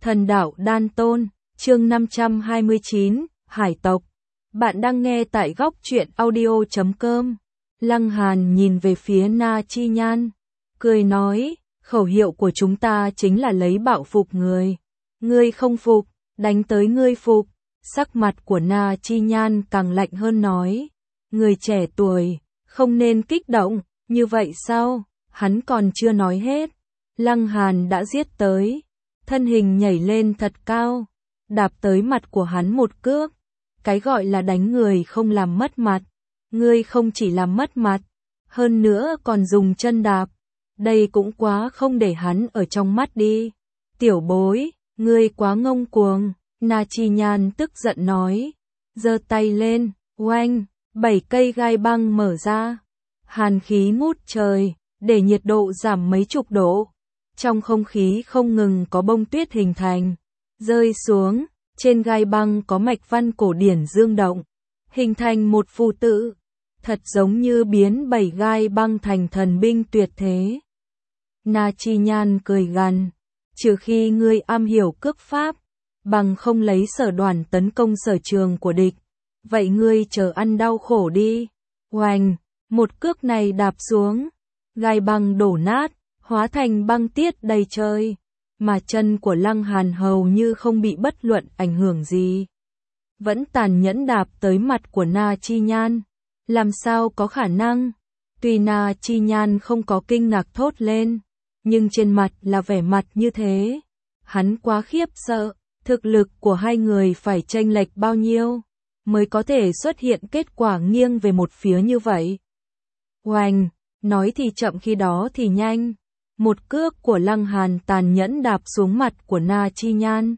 Thần đạo đan tôn, chương 529, Hải tộc. Bạn đang nghe tại góc truyện audio.com. Lăng Hàn nhìn về phía Na Chi Nhan, cười nói, khẩu hiệu của chúng ta chính là lấy bạo phục người. Ngươi không phục, đánh tới ngươi phục. Sắc mặt của Na Chi Nhan càng lạnh hơn nói, người trẻ tuổi, không nên kích động, như vậy sao? Hắn còn chưa nói hết. Lăng Hàn đã giết tới, thân hình nhảy lên thật cao, đạp tới mặt của hắn một cước. Cái gọi là đánh người không làm mất mặt, ngươi không chỉ làm mất mặt, hơn nữa còn dùng chân đạp. Đây cũng quá không để hắn ở trong mắt đi. Tiểu bối, ngươi quá ngông cuồng. Na Chi Nhan tức giận nói, giơ tay lên, oanh, 7 cây gai băng mở ra, hàn khí ngút trời, để nhiệt độ giảm mấy chục độ. Trong không khí không ngừng có bông tuyết hình thành, rơi xuống, trên gai băng có mạch văn cổ điển dương động, hình thành một phù tự, thật giống như biến 7 gai băng thành thần binh tuyệt thế. Na Chi Nhan cười gằn, trừ khi ngươi am hiểu cước pháp, bằng không lấy sở đoàn tấn công sở trường của địch, vậy ngươi chờ ăn đau khổ đi. Oanh, một cước này đạp xuống, gai băng đổ nát, hóa thành băng tiết đầy trời, mà chân của Lăng Hàn hầu như không bị bất luận ảnh hưởng gì. Vẫn tàn nhẫn đạp tới mặt của Na Chi Nhan, làm sao có khả năng? Tuy Na Chi Nhan không có kinh ngạc thốt lên, nhưng trên mặt là vẻ mặt như thế. Hắn quá khiếp sợ, thực lực của hai người phải chênh lệch bao nhiêu, mới có thể xuất hiện kết quả nghiêng về một phía như vậy. Oanh, nói thì chậm khi đó thì nhanh. Một cước của Lăng Hàn tàn nhẫn đạp xuống mặt của Na Chi Nhan.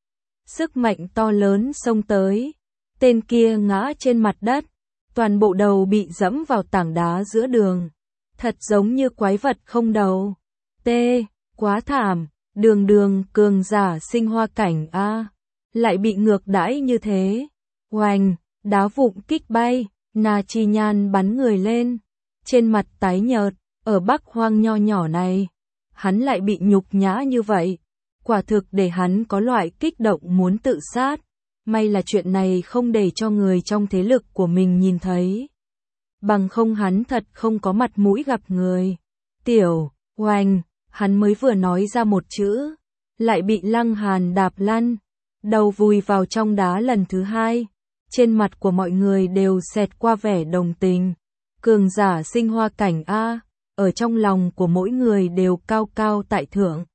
Sức mạnh to lớn xông tới, tên kia ngã trên mặt đất, toàn bộ đầu bị dẫm vào tảng đá giữa đường, thật giống như quái vật không đầu. Quá thảm, đường đường cường giả sinh hoa cảnh a, lại bị ngược đãi như thế. Oanh, đá vụn kích bay, Na Chi Nhan bắn người lên, trên mặt tái nhợt, ở Bắc Hoang nho nhỏ này, hắn lại bị nhục nhã như vậy, quả thực để hắn có loại kích động muốn tự sát. May là chuyện này không để cho người trong thế lực của mình nhìn thấy, bằng không hắn thật không có mặt mũi gặp người. Tiểu, oanh, hắn mới vừa nói ra một chữ, lại bị Lăng Hàn đạp lăn, đầu vùi vào trong đá lần thứ hai. Trên mặt của mọi người đều xẹt qua vẻ đồng tình. Cường giả sinh hoa cảnh a, ở trong lòng của mỗi người đều cao cao tại thượng,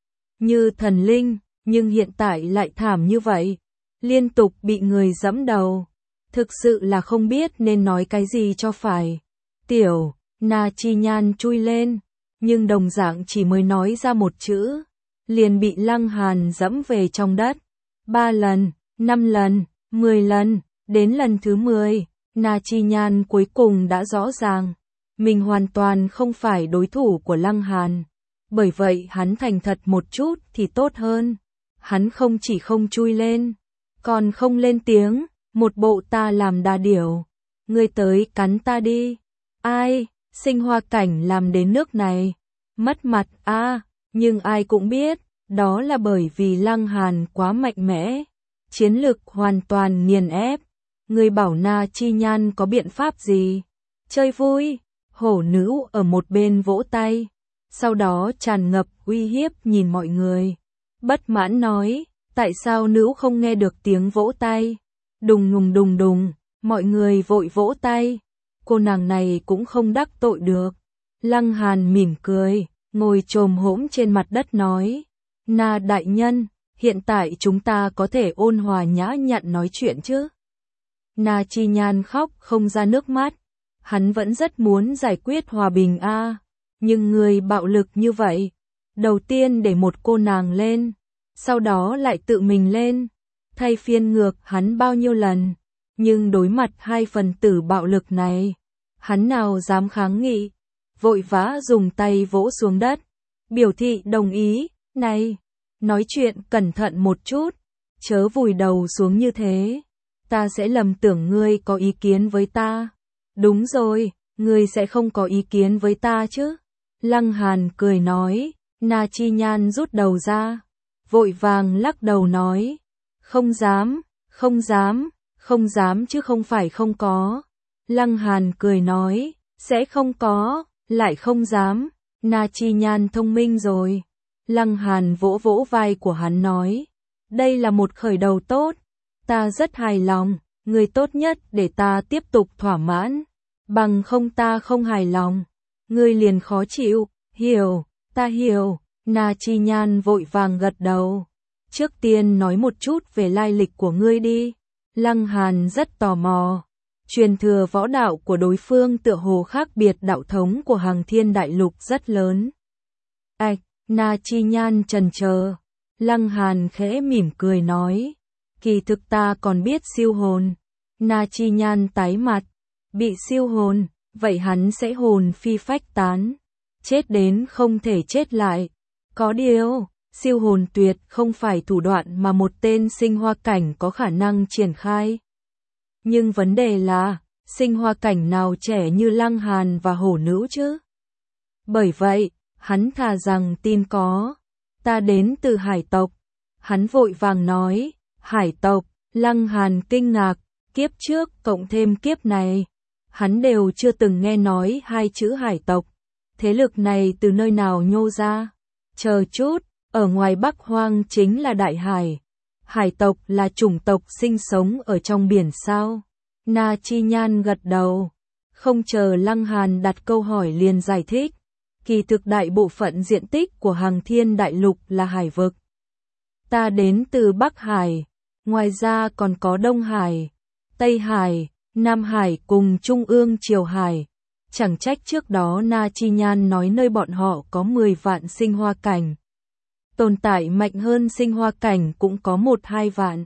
như thần linh, nhưng hiện tại lại thảm như vậy, liên tục bị người giẫm đầu, thực sự là không biết nên nói cái gì cho phải. Tiểu, Na Chi Nhan chui lên, nhưng đồng dạng chỉ mới nói ra một chữ, liền bị Lăng Hàn giẫm về trong đất. 3 lần, 5 lần, 10 lần, đến lần thứ 10, Na Chi Nhan cuối cùng đã rõ ràng, mình hoàn toàn không phải đối thủ của Lăng Hàn. Bởi vậy hắn thành thật một chút thì tốt hơn. Hắn không chỉ không chui lên, còn không lên tiếng, một bộ ta làm đa điểu. Ngươi tới cắn ta đi. Ai, sinh hoa cảnh làm đến nước này, mất mặt a, nhưng ai cũng biết, đó là bởi vì Lăng Hàn quá mạnh mẽ, chiến lực hoàn toàn nghiền ép. Ngươi bảo Na Chi Nhan có biện pháp gì? Chơi vui. Hổ nữ ở một bên vỗ tay, sau đó tràn ngập uy hiếp nhìn mọi người. Bất mãn nói, tại sao nữ không nghe được tiếng vỗ tay? Đùng đùng đùng đùng, mọi người vội vỗ tay. Cô nàng này cũng không đắc tội được. Lăng Hàn mỉm cười, ngồi chồm hổm trên mặt đất nói, Na đại nhân, hiện tại chúng ta có thể ôn hòa nhã nhặn nói chuyện chứ? Na Chi Nhan khóc không ra nước mắt. Hắn vẫn rất muốn giải quyết hòa bình a, nhưng người bạo lực như vậy, đầu tiên để một cô nàng lên, sau đó lại tự mình lên, thay phiên ngược hắn bao nhiêu lần, nhưng đối mặt hai phần tử bạo lực này, hắn nào dám kháng nghị, vội vã dùng tay vỗ xuống đất, biểu thị đồng ý. Này, nói chuyện cẩn thận một chút, chớ vùi đầu xuống như thế, ta sẽ lầm tưởng ngươi có ý kiến với ta. Đúng rồi, ngươi sẽ không có ý kiến với ta chứ? Lăng Hàn cười nói. Na Chi Nhan rút đầu ra, vội vàng lắc đầu nói, không dám, không dám, không dám chứ không phải không có. Lăng Hàn cười nói, sẽ không có, lại không dám, Na Chi Nhan thông minh rồi. Lăng Hàn vỗ vỗ vai của hắn nói, đây là một khởi đầu tốt, ta rất hài lòng, người tốt nhất để ta tiếp tục thỏa mãn, bằng không ta không hài lòng, ngươi liền khó chịu, hiểu, ta hiểu. Na Chi Nhan vội vàng gật đầu. Trước tiên nói một chút về lai lịch của ngươi đi. Lăng Hàn rất tò mò. Truyền thừa võ đạo của đối phương tựa hồ khác biệt đạo thống của Hằng Thiên Đại Lục rất lớn. Na Chi Nhan chần chờ. Lăng Hàn khẽ mỉm cười nói, kỳ thực ta còn biết siêu hồn. Na Chi Nhan tái mặt, bị siêu hồn, vậy hắn sẽ hồn phi phách tán, chết đến không thể chết lại. Có điều, siêu hồn tuyệt không phải thủ đoạn mà một tên sinh hoa cảnh có khả năng triển khai. Nhưng vấn đề là, sinh hoa cảnh nào trẻ như Lăng Hàn và hổ nữ chứ? Bởi vậy, hắn thà rằng tin có. Ta đến từ hải tộc. Hắn vội vàng nói, hải tộc. Lăng Hàn kinh ngạc, kiếp trước cộng thêm kiếp này. Hắn đều chưa từng nghe nói hai chữ hải tộc. Thế lực này từ nơi nào nhô ra? Chờ chút, ở ngoài Bắc Hoang chính là Đại Hải. Hải tộc là chủng tộc sinh sống ở trong biển sao? Na Chi Nhan gật đầu. Không chờ Lăng Hàn đặt câu hỏi liền giải thích. Kỳ thực đại bộ phận diện tích của Hằng Thiên Đại Lục là hải vực. Ta đến từ Bắc Hải. Ngoài ra còn có Đông Hải, Tây Hải, Nam Hải cùng Trung ương Triều Hải. Chẳng trách trước đó Na Chi Nhan nói nơi bọn họ có 10 vạn sinh hoa cảnh. Tồn tại mạnh hơn sinh hoa cảnh cũng có 1-2 vạn.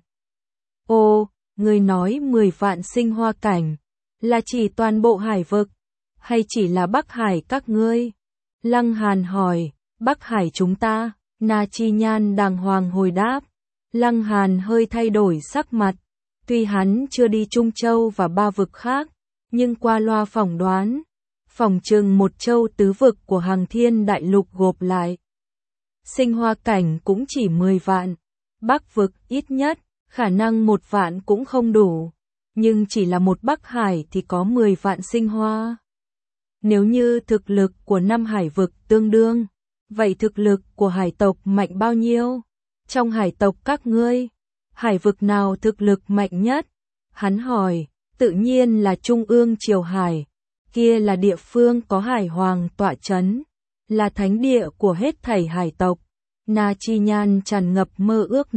Ô, người nói 10 vạn sinh hoa cảnh, là chỉ toàn bộ hải vực, hay chỉ là Bắc Hải các ngươi? Lăng Hàn hỏi, Bắc Hải chúng ta, Na Chi Nhan đàng hoàng hồi đáp. Lăng Hàn hơi thay đổi sắc mặt, tuy hắn chưa đi Trung Châu và 3 vực khác, nhưng qua loa phỏng đoán, phỏng chừng một châu tứ vực của Hằng Thiên Đại Lục gộp lại. Sinh hoa cảnh cũng chỉ 10 vạn, Bắc vực ít nhất, khả năng 1 vạn cũng không đủ, nhưng chỉ là một Bắc Hải thì có 10 vạn sinh hoa. Nếu như thực lực của 5 hải vực tương đương, vậy thực lực của hải tộc mạnh bao nhiêu? Trong hải tộc các ngươi, hải vực nào thực lực mạnh nhất? Hắn hỏi, tự nhiên là Trung ương Triều Hải, kia là địa phương có hải hoàng tọa chấn, là thánh địa của hết thảy hải tộc. Na Chi Nhan tràn ngập mơ ước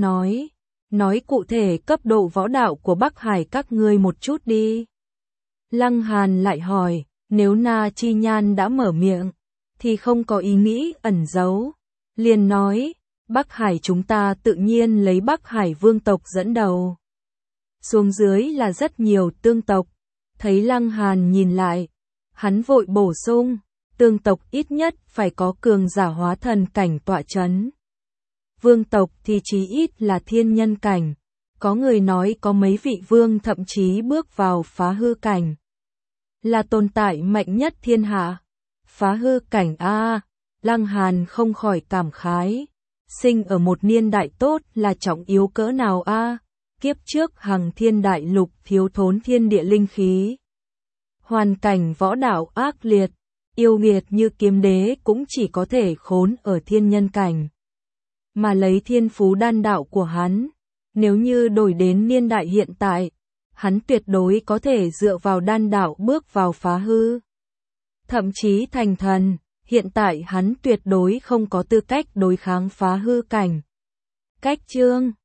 nói cụ thể cấp độ võ đạo của Bắc Hải các ngươi một chút đi. Lăng Hàn lại hỏi, nếu Na Chi Nhan đã mở miệng, thì không có ý nghĩ ẩn giấu, liền nói, Bắc Hải chúng ta tự nhiên lấy Bắc Hải vương tộc dẫn đầu. Xuống dưới là rất nhiều tương tộc, thấy Lăng Hàn nhìn lại, hắn vội bổ sung, tương tộc ít nhất phải có cường giả hóa thần cảnh tọa chấn. Vương tộc thì chí ít là thiên nhân cảnh, có người nói có mấy vị vương thậm chí bước vào phá hư cảnh. Là tồn tại mạnh nhất thiên hạ. Phá hư cảnh a, Lăng Hàn không khỏi cảm khái. Sinh ở một niên đại tốt là trọng yếu cỡ nào a? Kiếp trước Hằng Thiên Đại Lục thiếu thốn thiên địa linh khí. Hoàn cảnh võ đạo ác liệt, yêu nghiệt như Kiếm Đế cũng chỉ có thể khốn ở thiên nhân cảnh. Mà lấy thiên phú đan đạo của hắn, nếu như đổi đến niên đại hiện tại, hắn tuyệt đối có thể dựa vào đan đạo bước vào phá hư. Thậm chí thành thần, hiện tại hắn tuyệt đối không có tư cách đối kháng phá hư cảnh. Cách chương